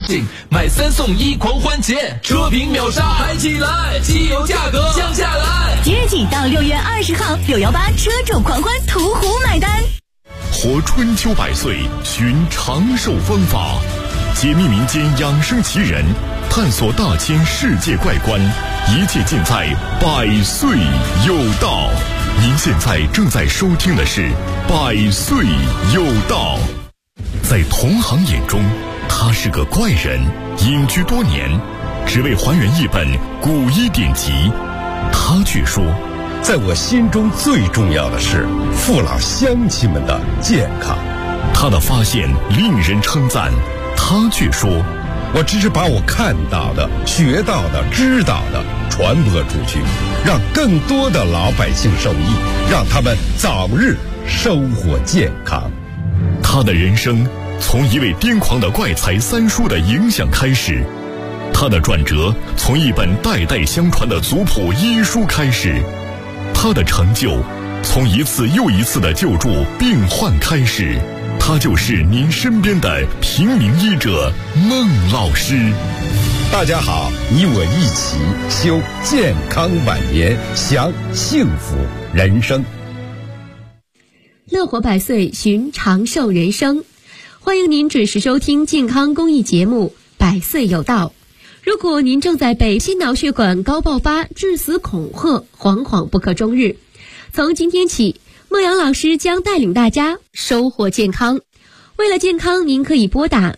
买3送1狂欢节，车评秒杀，嗨起来！汽油价格降下来。 即日起到6月20号，618车主狂欢途虎买单。 活春秋百岁，寻长寿方法，解密民间养生奇人，探索大千世界怪观，一切尽在百岁有道。您现在正在收听的是百岁有道。在同行眼中，他是个怪人，隐居多年，只为还原一本古医典籍。他却说， 在我心中最重要的是父老乡亲们的健康。 他的发现令人称赞，他却说， 我只是把我看到的、学到的、知道的传播出去，让更多的老百姓受益，让他们早日收获健康。 他的人生从一位癫狂的怪才三叔的影响开始，他的转折从一本代代相传的族谱医书开始，他的成就从一次又一次的救助病患开始。他就是您身边的平民医者孟老师。 大家好，你我一起修健康晚年，享幸福人生。 乐活百岁，寻长寿人生。欢迎您准时收听健康公益节目《百岁有道》。如果您正在被心脑血管高爆发致死恐吓，惶惶不可终日，从今天起，孟阳老师将带领大家收获健康。为了健康，您可以拨打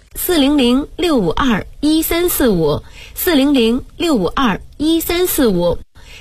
400-652-1345 400-652-1345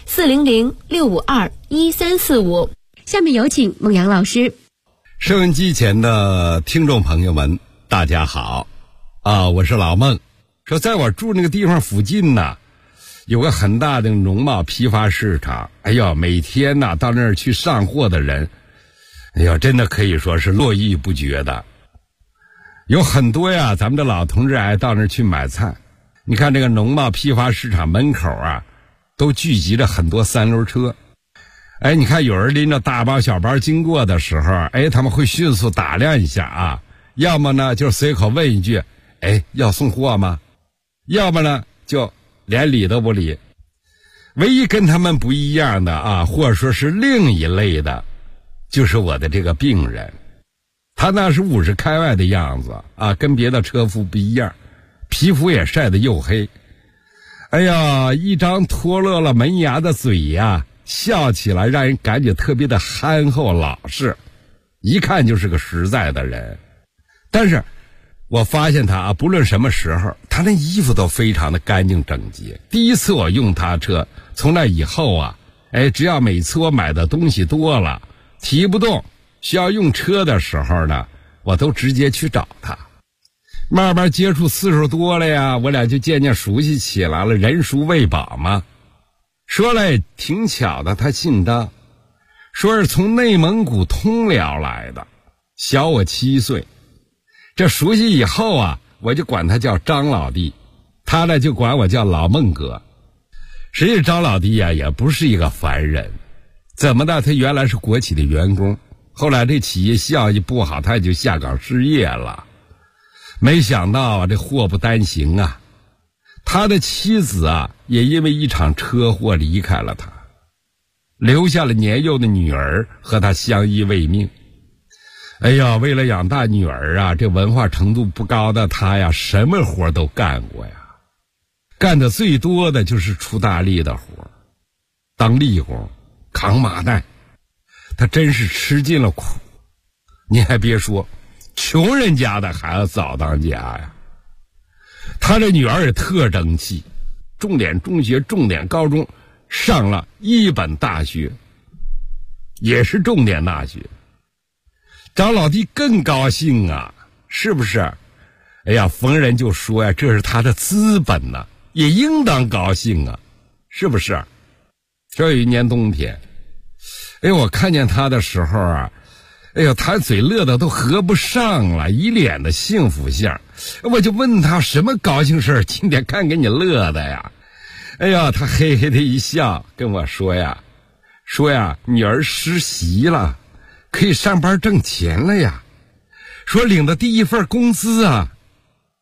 400-652-1345。下面有请孟阳老师。 收音机前的听众朋友们，大家好我是老孟。说在我住那个地方附近呢，有个很大的农贸批发市场。哎呀，每天呢到那儿去上货的人，哎呀，真的可以说是络绎不绝的。有很多呀，咱们的老同志爱到那儿去买菜。你看这个农贸批发市场门口啊，都聚集着很多三轮车。哎，你看有人拎着大包小包经过的时候，哎，他们会迅速打量一下啊，要么呢就随口问一句，哎，要送货吗？要么呢就连理都不理。唯一跟他们不一样的啊，或者说是另一类的，就是我的这个病人。他那是50开外的样子啊，跟别的车夫不一样，皮肤也晒得黝黑。哎呀，一张脱落了门牙的嘴呀，笑起来让人感觉特别的憨厚老实，一看就是个实在的人。但是我发现他啊，不论什么时候，他那衣服都非常的干净整洁。第一次我用他车，从那以后啊，哎，只要每次我买的东西多了，提不动，需要用车的时候呢，我都直接去找他。慢慢接触次数多了呀，我俩就渐渐熟悉起来了，人熟未饱嘛。说来挺巧的，他姓张，说是从内蒙古通辽来的，小我7岁。这熟悉以后啊，我就管他叫张老弟，他呢就管我叫老孟哥。实际张老弟呀，也不是一个凡人。怎么的？他原来是国企的员工，后来这企业效益不好，他也就下岗失业了。没想到啊，这祸不单行啊，他的妻子啊，也因为一场车祸离开了他，留下了年幼的女儿和他相依为命。哎呀，为了养大女儿啊，这文化程度不高的他呀，什么活都干过呀。干的最多的就是出大力的活，当力工，扛麻袋。他真是吃尽了苦。你还别说，穷人家的孩子早当家呀。他这女儿也特争气，重点中学、重点高中上了一本大学，也是重点大学。张老弟更高兴啊，是不是？哎呀，逢人就说呀，这是他的资本呐，也应当高兴啊，是不是？这有一年冬天，哎，我看见他的时候啊，哎呦，他嘴乐得都合不上了，一脸的幸福相。我就问他什么高兴事儿，今天看给你乐的呀？哎呀，他嘿嘿的一笑，跟我说呀，女儿实习了，可以上班挣钱了呀。说领的第一份工资啊，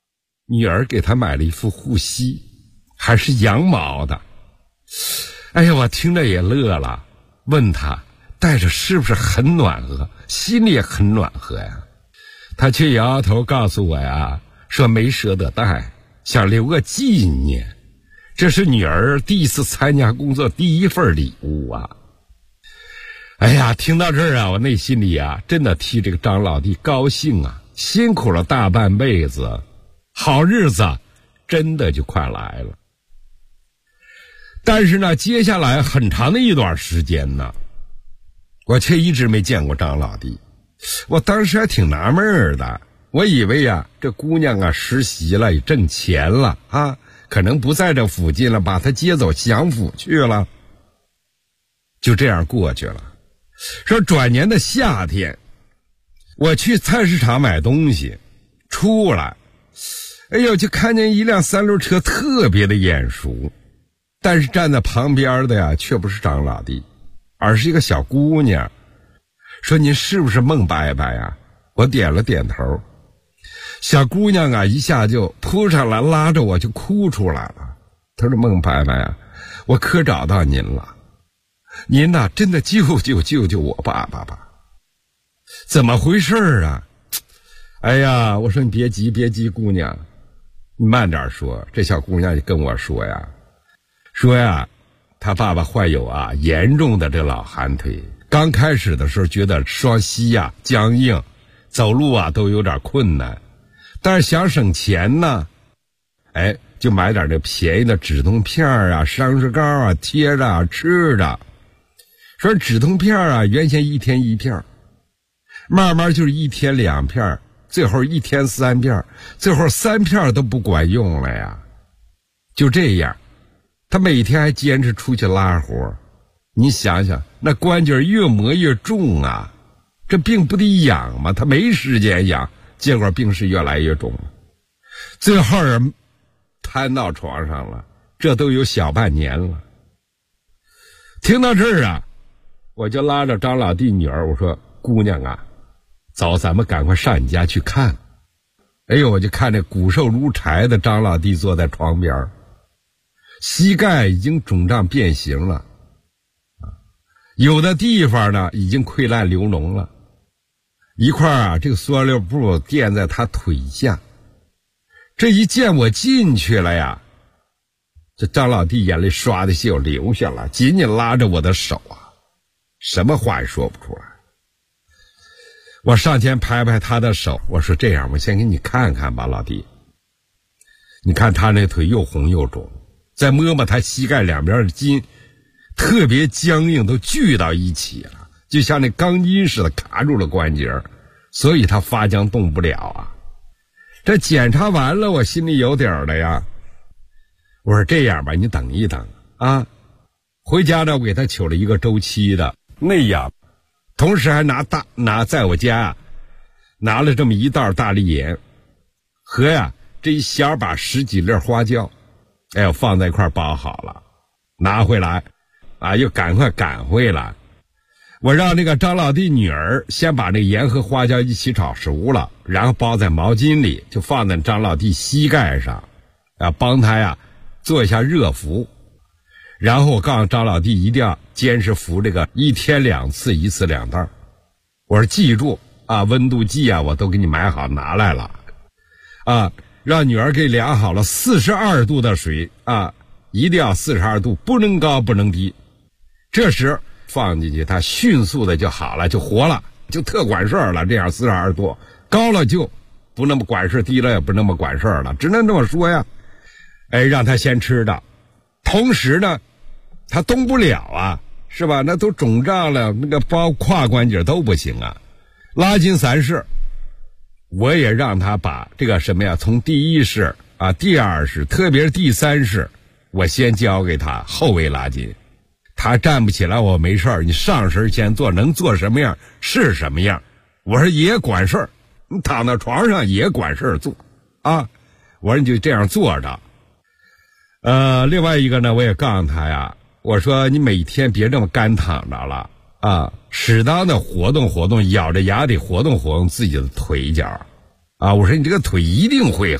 女儿给他买了一副护膝，还是羊毛的。哎呀，我听着也乐了，问他戴着是不是很暖和，心里也很暖和呀。他却摇摇头告诉我呀，说没舍得戴，想留个纪念，这是女儿第一次参加工作第一份礼物啊。哎呀，听到这儿啊，我内心里啊真的替这个张老弟高兴啊，辛苦了大半辈子，好日子真的就快来了。但是呢，接下来很长的一段时间呢，我却一直没见过张老弟。我当时还挺纳闷的，我以为呀，这姑娘啊实习了也挣钱了啊，可能不在这附近了，把她接走享福去了。就这样过去了。说转年的夏天，我去菜市场买东西，出来，哎呦，就看见一辆三轮车特别的眼熟，但是站在旁边的呀，却不是张老弟，而是一个小姑娘。说您是不是孟伯伯呀？我点了点头。小姑娘啊，一下就扑上来，拉着我就哭出来了。她说：“孟伯伯呀，我可找到您了，您呐，真的救救我爸爸吧！怎么回事啊？”哎呀，我说你别急，姑娘，你慢点说。这小姑娘就跟我说呀，她爸爸患有啊严重的这老寒腿。刚开始的时候觉得双膝呀僵硬，走路啊都有点困难，但是想省钱呢，就买点这便宜的止痛片啊、伤势膏啊贴着啊吃着。说止痛片啊，原先1天1片，慢慢就是1天2片，最后1天3片，最后3片都不管用了呀。就这样，他每天还坚持出去拉活。你想想，那关节越磨越重啊，这病不得养吗？他没时间养，结果病是越来越重了，最后人瘫到床上了，这都有小半年了。听到这儿啊，我就拉着张老弟女儿，我说：“姑娘啊，走，咱们赶快上你家去看。”哎呦，我就看这骨瘦如柴的张老弟坐在床边，膝盖已经肿胀变形了。有的地方呢已经溃烂流脓了，一块啊这个塑料布垫在他腿下。这一见我进去了呀，这张老弟眼泪唰的就流下了，紧紧拉着我的手啊，什么话也说不出来。我上前拍拍他的手，我说：“这样，我先给你看看吧，老弟。你看他那腿又红又肿，再摸摸他膝盖两边的筋，特别僵硬，都聚到一起了，就像那钢筋似的卡住了关节，所以他发僵动不了啊。”这检查完了，我心里有底儿了呀。我说：“这样吧，你等一等啊。”回家呢，我给他取了一个周期的内养，同时还拿在我家拿了这么一袋大力盐和这一小把10几粒花椒，我放在一块包好了，拿回来又赶快赶回来。我让那个张老弟女儿先把那盐和花椒一起炒熟了，然后包在毛巾里，就放在张老弟膝盖上，帮他做一下热敷。然后我告诉张老弟一定要坚持服这个1天2次，1次2袋。我说记住温度计我都给你买好拿来了让女儿给量好了42度的水一定要42度，不能高不能低。这时放进去，它迅速的就好了，就活了，就特管事儿了。这样42度高了就不那么管事，低了也不那么管事了，只能这么说呀。让他先吃的，同时呢他动不了是吧？那都肿胀了，那个包胯关节都不行拉筋3式，我也让他把这个从第1式第2式，特别是第3式，我先教给他后围拉筋。他站不起来我没事儿，你上身先做，能做什么样是什么样。我说也管事儿，你躺在床上也管事儿做我说你就这样坐着。另外一个呢，我也告诉他我说你每天别这么干躺着了适当的活动活动，咬着牙得活动活动自己的腿脚我说你这个腿一定会好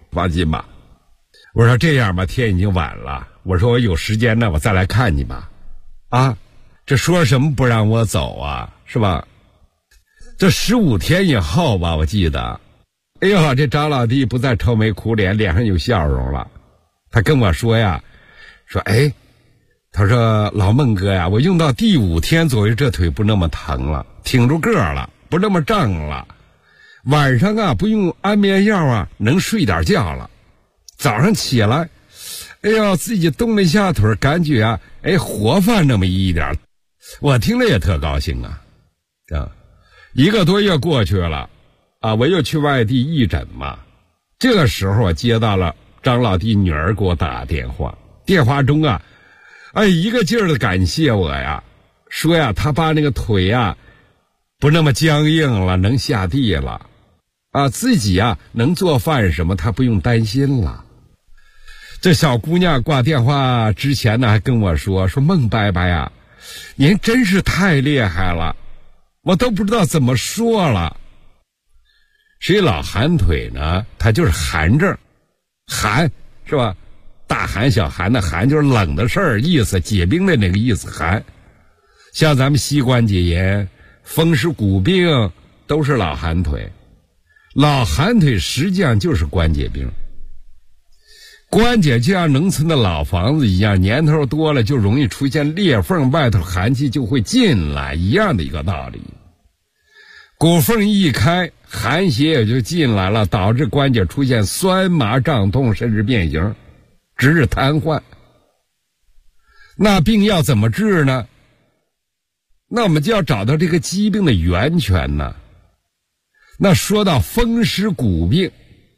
放心吧。我说这样吧，天已经晚了，我说我有时间呢，我再来看你吧。啊，这说什么不让我走啊，是吧？这15天以后吧，我记得，哎呦，这张老弟不再愁眉苦脸，脸上有笑容了。他跟我说呀，说哎，他说老孟哥呀，我用到第5天左右，这腿不那么疼了，挺住个了，不那么胀了。晚上啊，不用安眠药啊，能睡点觉了。早上起来，哎呦，自己动了一下腿，感觉啊，哎，活泛那么一点。我听了也特高兴啊。1个多月过去了啊，我又去外地义诊嘛。这个时候我接到了张老弟女儿给我打电话，电话中啊，哎，一个劲儿的感谢我呀，说呀，他把那个腿呀不那么僵硬了，能下地了啊，自己啊能做饭什么，他不用担心了。这小姑娘挂电话之前呢，还跟我说孟伯伯呀，您真是太厉害了，我都不知道怎么说了。谁老寒腿呢？它就是寒症，寒是吧？大寒小寒的寒就是冷的事儿，意思解冰的那个意思寒。像咱们膝关节炎、风湿骨病都是老寒腿。老寒腿实际上就是关节病。关节就像农村的老房子一样，年头多了就容易出现裂缝，外头寒气就会进来，一样的一个道理。骨缝一开，寒邪也就进来了，导致关节出现酸麻胀痛，甚至变形，直至瘫痪。那病要怎么治呢？那我们就要找到这个疾病的源泉呢。那说到风湿骨病，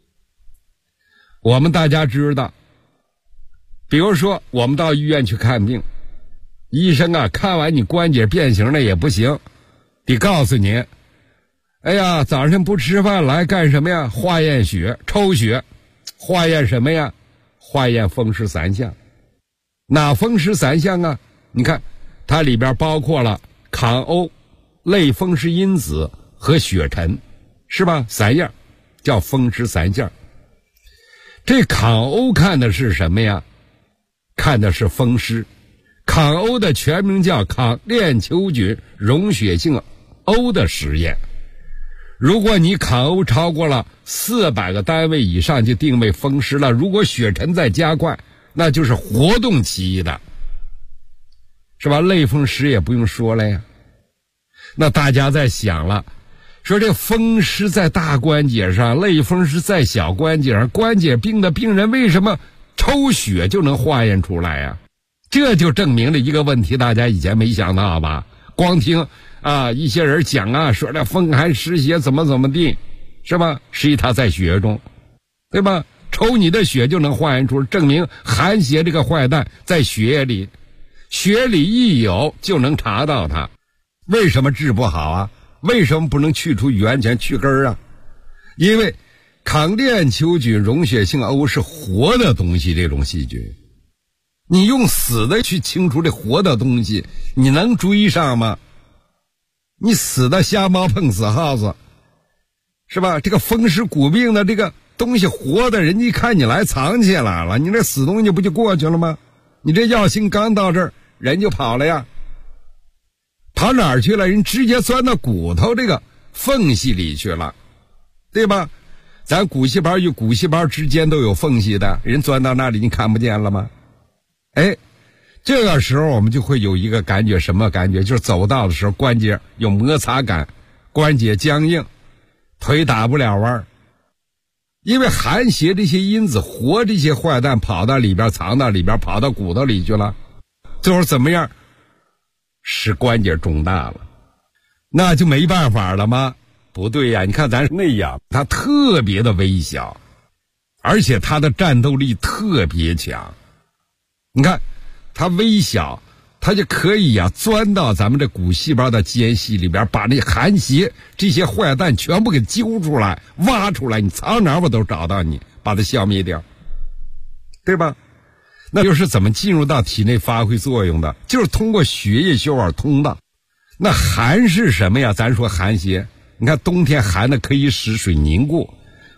我们大家知道，比如说我们到医院去看病，医生啊看完你关节变形了也不行，得告诉你，哎呀，早上不吃饭来干什么呀？化验血，抽血。化验什么呀？化验风湿3项。哪风湿3项啊？你看它里边包括了抗欧、类风湿因子和血沉，是吧？3样叫风湿3项。这抗欧看的是什么呀？看的是风湿。抗欧的全名叫抗链球菌溶血性欧的实验。如果你抗欧超过了400个单位以上，就定位风湿了。如果血沉再加快，那就是活动期的，是吧？类风湿也不用说了呀。那大家在想了，说这风湿在大关节上，类风湿在小关节上，关节病的病人为什么抽血就能化验出来呀？这就证明了一个问题，大家以前没想到吧？光听啊一些人讲啊，说这风寒湿邪怎么地，是吧？实际它在血中，对吧？抽你的血就能化验出，证明寒邪这个坏蛋在血里，血里一有就能查到它。为什么治不好啊？为什么不能去除源泉去根啊？因为抗链球菌溶血性欧是活的东西，这种细菌你用死的去清除这活的东西，你能追上吗？你死的瞎猫碰死耗子，是吧？这个风湿骨病的这个东西活的，人家一看你来藏起来了，你这死东西不就过去了吗？你这药性刚到这儿，人就跑了呀。跑哪儿去了？人直接钻到骨头这个缝隙里去了，对吧？咱骨细胞与骨细胞之间都有缝隙的，人钻到那里你看不见了吗？哎，这个时候我们就会有一个感觉，什么感觉？就是走道的时候关节有摩擦感，关节僵硬，腿打不了弯。因为寒邪这些因子活这些坏蛋跑到里边，藏到里边，跑到骨头里去了，最后怎么样？使关节肿大了，那就没办法了吗？不对呀，你看咱那样，它特别的微小，而且它的战斗力特别强。你看它微小，它就可以呀钻到咱们这骨细胞的间隙里边，把那寒邪这些坏蛋全部给揪出来，挖出来，你藏哪我都找到你，把它消灭掉，对吧？那又是怎么进入到体内发挥作用的？就是通过血液血管通道。那寒是什么呀？咱说寒邪，你看冬天寒的可以使水凝固，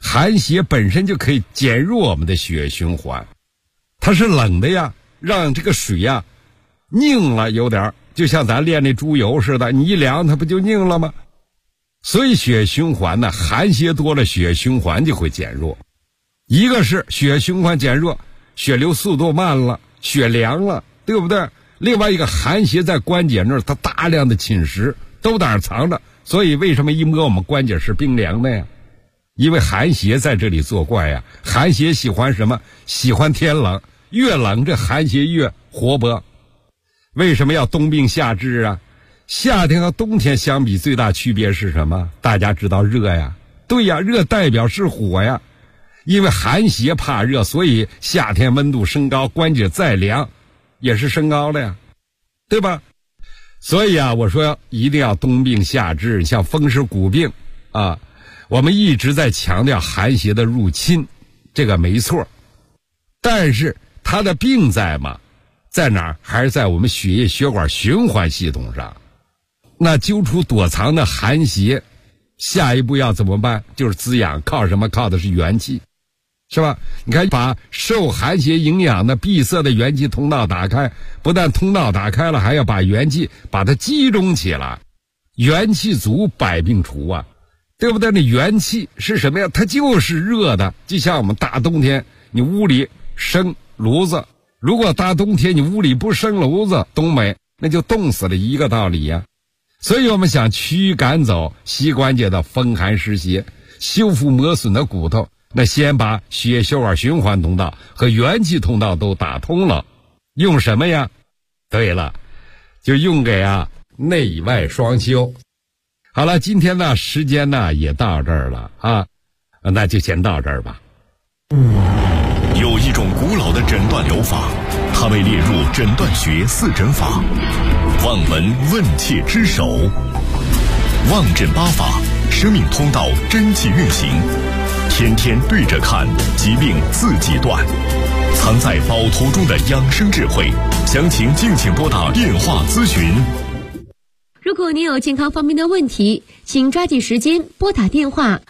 寒邪本身就可以减弱我们的血液循环，它是冷的呀，让这个水呀拧了有点，就像咱炼那猪油似的，你一凉它不就拧了吗？所以血液循环呢，寒邪多了，血液循环就会减弱。一个是血液循环减弱，血流速度慢了，血凉了，对不对？另外一个寒邪在关节那儿，它大量的侵蚀，都在那儿藏着，所以为什么一摸我们关节是冰凉的呀？因为寒邪在这里作怪呀。寒邪喜欢什么？喜欢天冷，越冷这寒邪越活泼。为什么要冬病夏治啊？夏天和冬天相比最大区别是什么？大家知道热呀，对呀，热代表是火呀。因为寒邪怕热，所以夏天温度升高，关节再凉也是升高的呀，对吧？所以啊，我说一定要冬病夏治。像风湿骨病啊，我们一直在强调寒邪的入侵，这个没错，但是它的病在嘛，在哪儿？还是在我们血液血管循环系统上。那揪出躲藏的寒邪，下一步要怎么办？就是滋养，靠什么？靠的是元气，是吧？你看，把受寒邪营养的闭塞的元气通道打开，不但通道打开了，还要把元气把它集中起来，元气足，百病除啊，对不对？那元气是什么呀？它就是热的，就像我们大冬天你屋里生炉子，如果大冬天你屋里不生炉子，东北那就冻死了，一个道理呀。所以我们想驱赶走膝关节的风寒湿邪，修复磨损的骨头，那先把血液血管循环通道和元气通道都打通了，用什么呀？对了，就用给内外双修。好了，今天呢时间呢也到这儿了啊，那就先到这儿吧。 有一种古老的诊断疗法，它被列入诊断学4诊法，望闻问切之首，望诊8法，生命通道真气运行，天天对着看，疾病自己断，藏在宝头中的养生智慧，详情敬请拨打电话咨询。 如果您有健康方面的问题，请抓紧时间拨打电话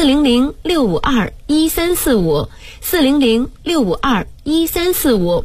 400-652-1345 400-652-1345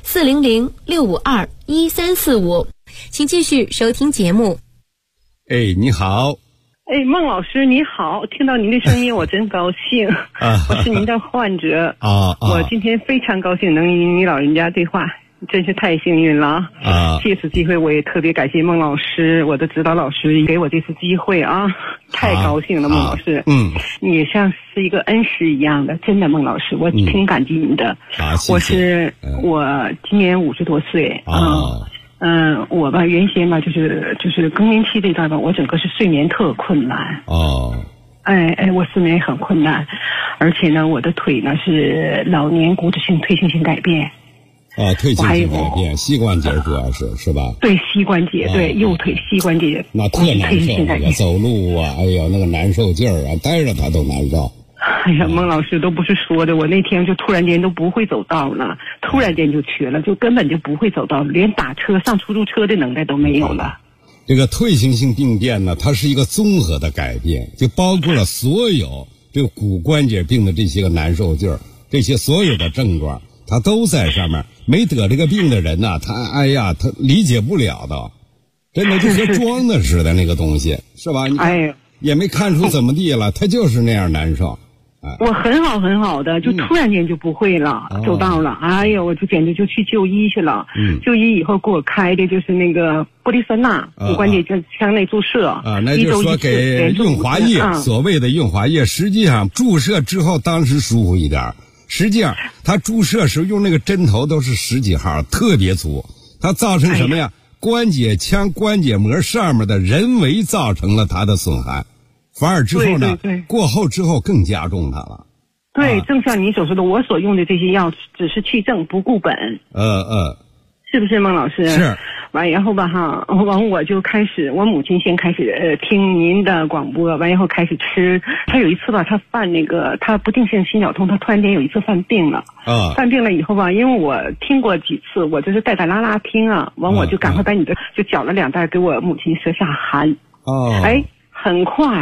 400-652-1345，请继续收听节目。 哎，你好。 哎，孟老师你好，听到您的声音我真高兴我是您的患者我今天非常高兴能与你老人家对话，真是太幸运了借此机会我也特别感谢孟老师，我的指导老师给我这次机会太高兴了孟老师你像是一个恩师一样的，真的孟老师我挺感激你的谢谢。我今年50多岁我吧原先吧就是更年期这段吧，我整个是睡眠特困难我睡眠很困难，而且呢我的腿呢是老年骨质性退行性改变退行性改变，膝关节主要是吧？ 对，膝关节对右腿膝关节那特难受，走路哎呦那个难受劲儿待着它都难受。 哎呀，孟老师都不是说的，我那天就突然间都不会走道了，突然间就瘸了，就根本就不会走道，连打车上出租车的能耐都没有了。 这个退行性病变呢，它是一个综合的改变，就包括了所有这个骨关节病的这些个难受劲儿，这些所有的症状，它都在上面。没得这个病的人呢，他理解不了的，真的就和装的似的那个东西，是吧？也没看出怎么地了，他就是那样难受。 我很好的，就突然间就不会了，走道了。哎呦，我就简直就去就医去了。就医以后给我开的就是那个玻璃酸钠骨关节腔内注射那就是说给润滑液，所谓的润滑液，实际上注射之后当时舒服一点，实际上它注射时用那个针头都是10几号，特别粗，它造成什么呀？关节腔关节膜上面的人为造成了它的损害。反而之后呢，过后之后更加重它了。 对，正像您所说的，我所用的这些药只是去症不顾本。是不是孟老师？ 是。 完然后吧完我就开始，我母亲先开始听您的广播，完然后开始吃。她有一次吧，她她不定性心绞痛，她突然间有一次犯病了。犯病了以后吧，因为我听过几次，我就是带拉拉听完我就赶快把你的就搅了2袋给我母亲舌下含。很快。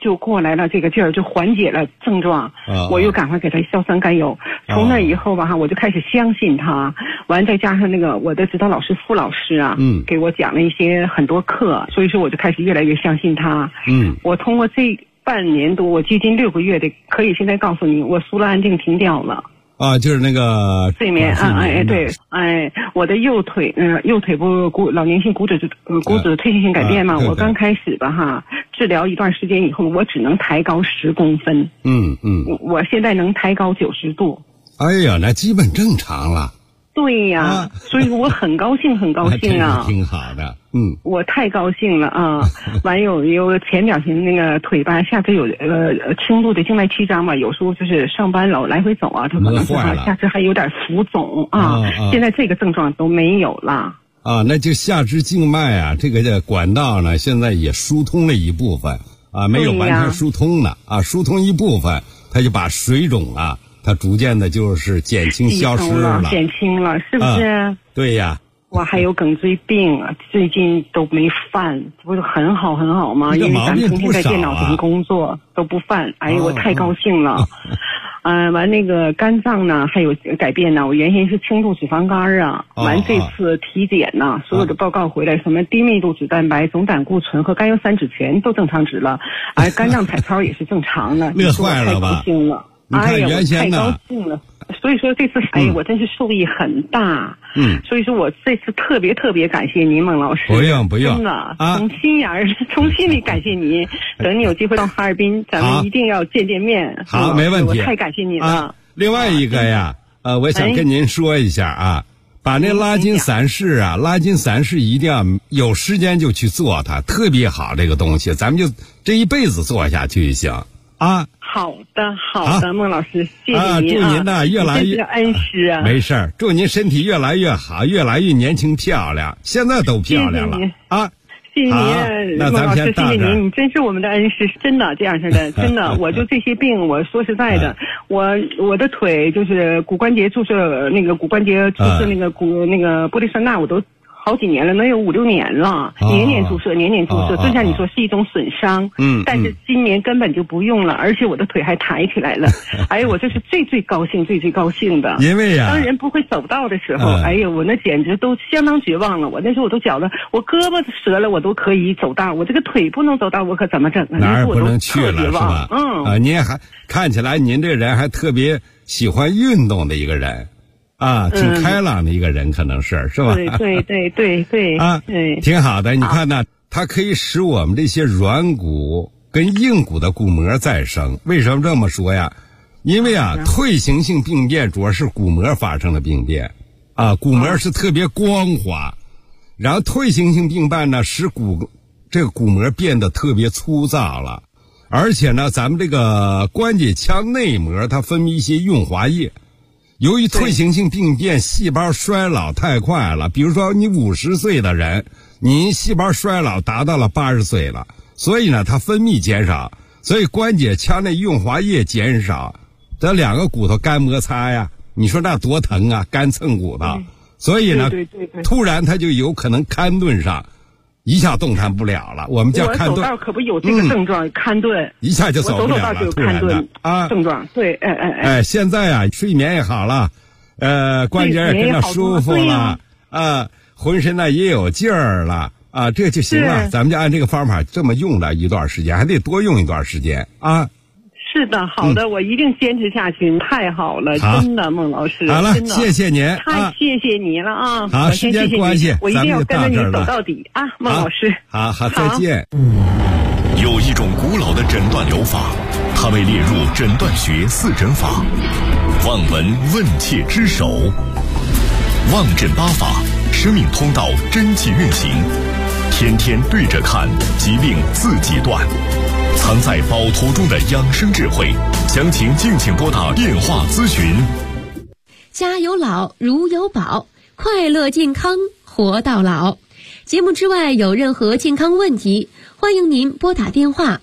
就过来了，这个劲儿就缓解了症状，我又赶快给他硝酸甘油。从那以后吧我就开始相信他，完再加上那个我的指导老师傅老师啊，给我讲了一些很多课，所以说我就开始越来越相信他。我通过这半年多，我接近6个月的，可以现在告诉你，我苏拉安定停掉了。 就是那个睡眠对，我的右腿不老年性骨质退行性改变嘛，我刚开始吧治疗一段时间以后，我只能抬高10公分。我现在能抬高90度。 哎呀，那基本正常了。 对呀，所以我很高兴很高兴啊。 挺好的。 我太高兴了啊！完有前两天那个腿吧，下肢有轻度的静脉曲张吧，有时候就是上班老来回走啊，它可能下肢还有点浮肿啊。现在这个症状都没有了。 那就下肢静脉啊，这个管道呢，现在也疏通了一部分没有完全疏通呢疏通一部分，它就把水肿它逐渐的就是减轻消失了， 减轻了，是不是？ 对呀。 我还有颈椎病最近都没犯，不是很好很好吗？因为咱们天天在电脑前工作都不犯。哎呀，我太高兴了。完那个肝脏呢还有改变呢，我原先是轻度脂肪肝完这次体检呢，所有的报告回来，什么低密度脂蛋白、总胆固醇和甘油三酯全都正常值了，肝脏彩超也是正常的。 乐坏了吧？ 太高兴了。 哎呀，我太高兴了。所以说这次我真是受益很大。所以说我这次特别感谢您，孟老师。 不用真的从心眼从心里感谢您。等你有机会到哈尔滨，咱们一定要见面。 好，没问题。 我太感谢您了。 另外一个呀，我想跟您说一下把那拉筋散式一定要有时间就去做它，特别好这个东西，咱们就这一辈子做下去就行。 好的，孟老师，谢谢您祝您呢越来越恩师没事儿，祝您身体越来越好，越来越年轻漂亮，现在都漂亮了谢谢您，孟老师，谢谢您，你真是我们的恩师，真的这样式的，真的，我就这些病，我说实在的，我的腿就是骨关节注射那个那个玻璃酸钠，我都好几年了，能有5、6年了，年年注射，就像你说是一种损伤。但是今年根本就不用了，而且我的腿还抬起来了。哎呀，我这是最高兴的。 因为当人不会走道的时候，哎呀，我那简直都相当绝望了。我那时候我都觉得，我胳膊折了我都可以走道，我这个腿不能走道，我可怎么整啊？ 哪儿不能去了是吧？您还看起来您这人还特别喜欢运动的一个人。挺开朗的一个人，可能是吧？ 对挺好的。你看呢，它可以使我们这些软骨跟硬骨的骨膜再生。为什么这么说呀？因为退行性病变主要是骨膜发生的病变骨膜是特别光滑，然后退行性病变呢，使这个骨膜变得特别粗糙了，而且呢，咱们这个关节腔内膜它分泌一些润滑液。由于退行性病变，细胞衰老太快了，比如说你50岁的人，你细胞衰老达到了80岁了，所以呢它分泌减少，所以关节腔内润滑液减少，这2个骨头干摩擦呀，你说那多疼啊，干蹭骨头。所以呢突然它就有可能髋顿上一下动弹不了了，我们叫髋顿。 我走道可不有这个症状，髋顿一下就走不了了， 我走道就有髋顿症状。对， 现在睡眠也好了，关节也跟着舒服了浑身呢也有劲儿了这就行了。咱们就按这个方法这么用了一段时间，还得多用一段时间是的，好的，我一定坚持下去。太好了，真的，孟老师。 好了，谢谢您， 太谢谢您了好，时间关系， 我一定要跟着你走到底孟老师。 好，再见。 有一种古老的诊断疗法，它被列入诊断学4诊法，望闻问切之首。望诊8法，生命通道真气运行，天天对着看，疾病自己断。藏在宝图中的养生智慧，详情敬请拨打电话咨询。 家有老如有宝，快乐健康活到老。节目之外有任何健康问题，欢迎您拨打电话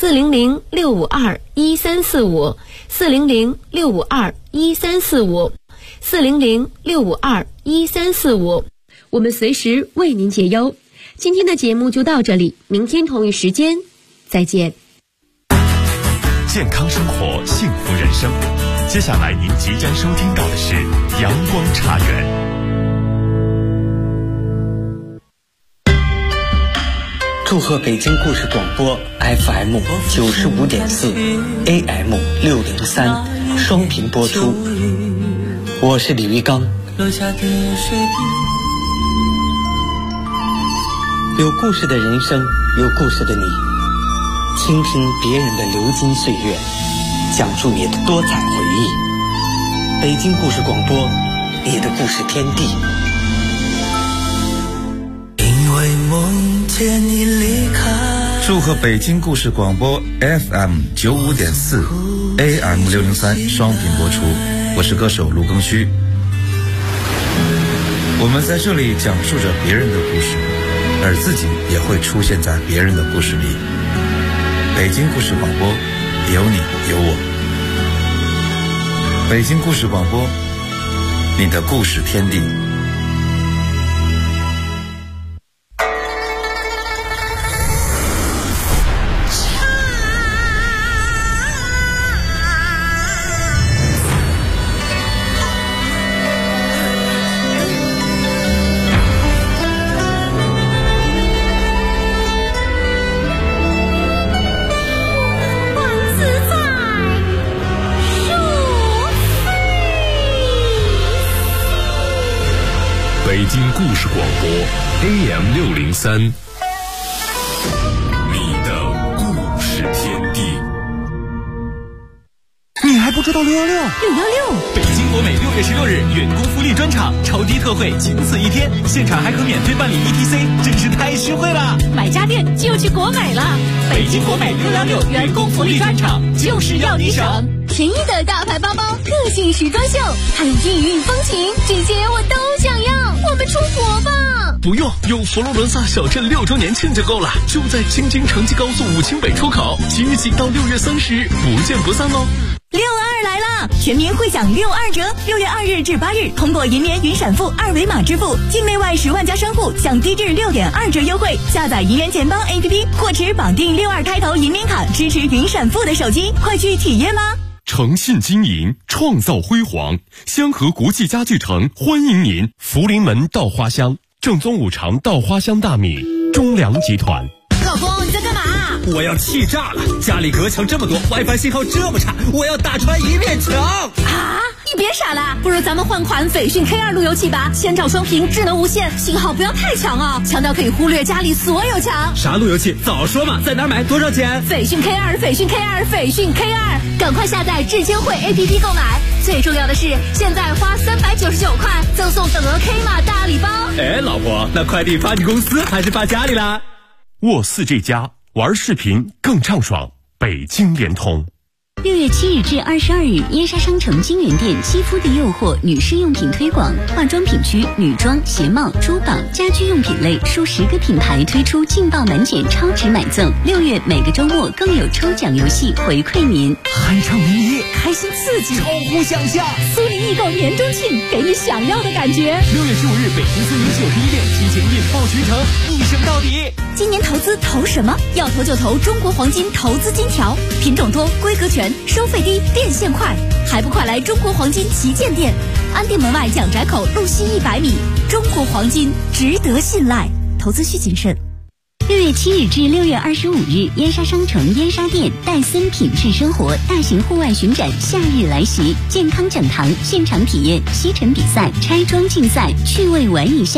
400-652-1345 400-652-1345 400-652-1345，我们随时为您解忧。今天的节目就到这里，明天同一时间再见。 健康生活，幸福人生。接下来您即将收听到的是阳光茶园。 祝贺北京故事广播 FM 95.4 AM 603双频播出。我是李玉刚。有故事的人生，有故事的你，倾听别人的流金岁月，讲述你的多彩回忆。北京故事广播，你的故事天地。 因为梦见你离开。祝贺北京故事广播 FM 95.4 AM 603双频播出。我是歌手卢庚戌。我们在这里讲述着别人的故事，而自己也会出现在别人的故事里。北京故事广播，有你有我。北京故事广播，你的故事天地。 北京故事广播 AM 603，你的故事天地。 你还不知道616？616， 北京国美6月16日员工福利专场，超低特惠，仅此一天，现场还可免费办理 ETC， 真是太实惠了！ 买家电就去国美了。 北京国美616员工福利专场，就是要你省。 便宜的大牌包包，个性时装秀，还有异域风情，这些我都想要。我们出国吧！ 不用，有佛罗伦萨小镇6周年庆就够了，就在京津城际高速武清北出口，即日起到6月30日，不见不散哦。 62来了，全民会享62折，6月2日至8日，通过银联云闪付二维码支付，境内外10万家商户享低至6.2折优惠。下载银联钱包 APP 或持绑定62开头银联卡支持云闪付的手机，快去体验吧！ 诚信经营，创造辉煌。香河国际家具城欢迎您。福临门稻花香，正宗五常稻花香大米，中粮集团。 老公，你在干嘛？ 我要气炸了！家里隔墙这么多 ，WiFi 信号这么差，我要打穿一面墙！ 啊！你别傻了，不如咱们换款斐讯 K2 路由器吧，千兆双屏，智能无线，信号不要太强啊，强到可以忽略家里所有墙。 啥路由器？早说嘛！在哪儿买？多少钱？ 斐讯 K2， 斐讯 K2， 斐讯 K2， 赶快下载智千惠 APP 购买。最重要的是，现在花399块，赠送等额 K 码大礼包。 哎，老婆，那快递发你公司还是发家里啦？ 沃4这家玩视频更畅爽，北京联通。 6月7日至22日，燕莎商城金源店肌肤的诱惑女士用品推广，化妆品区女装、鞋帽、珠宝、家居用品类数10个品牌推出劲爆满减超值买赠。6月每个周末更有抽奖游戏回馈您， 酣畅淋漓，开心刺激，超乎想象。 苏宁易购年中庆，给你想要的感觉。 6月15日，北京苏宁91店提前印报全程，一升到底。 今年投资投什么？要投就投中国黄金投资金条，品种多，规格全，收费低，变现快，还不快来中国黄金旗舰店，安定门外蒋宅口路西100米。中国黄金值得信赖，投资需谨慎。 6月7日至6月25日，燕莎商城燕莎店戴森品质生活大型户外巡展夏日来袭，健康讲堂现场体验吸尘比赛、拆装竞赛，趣味玩一下。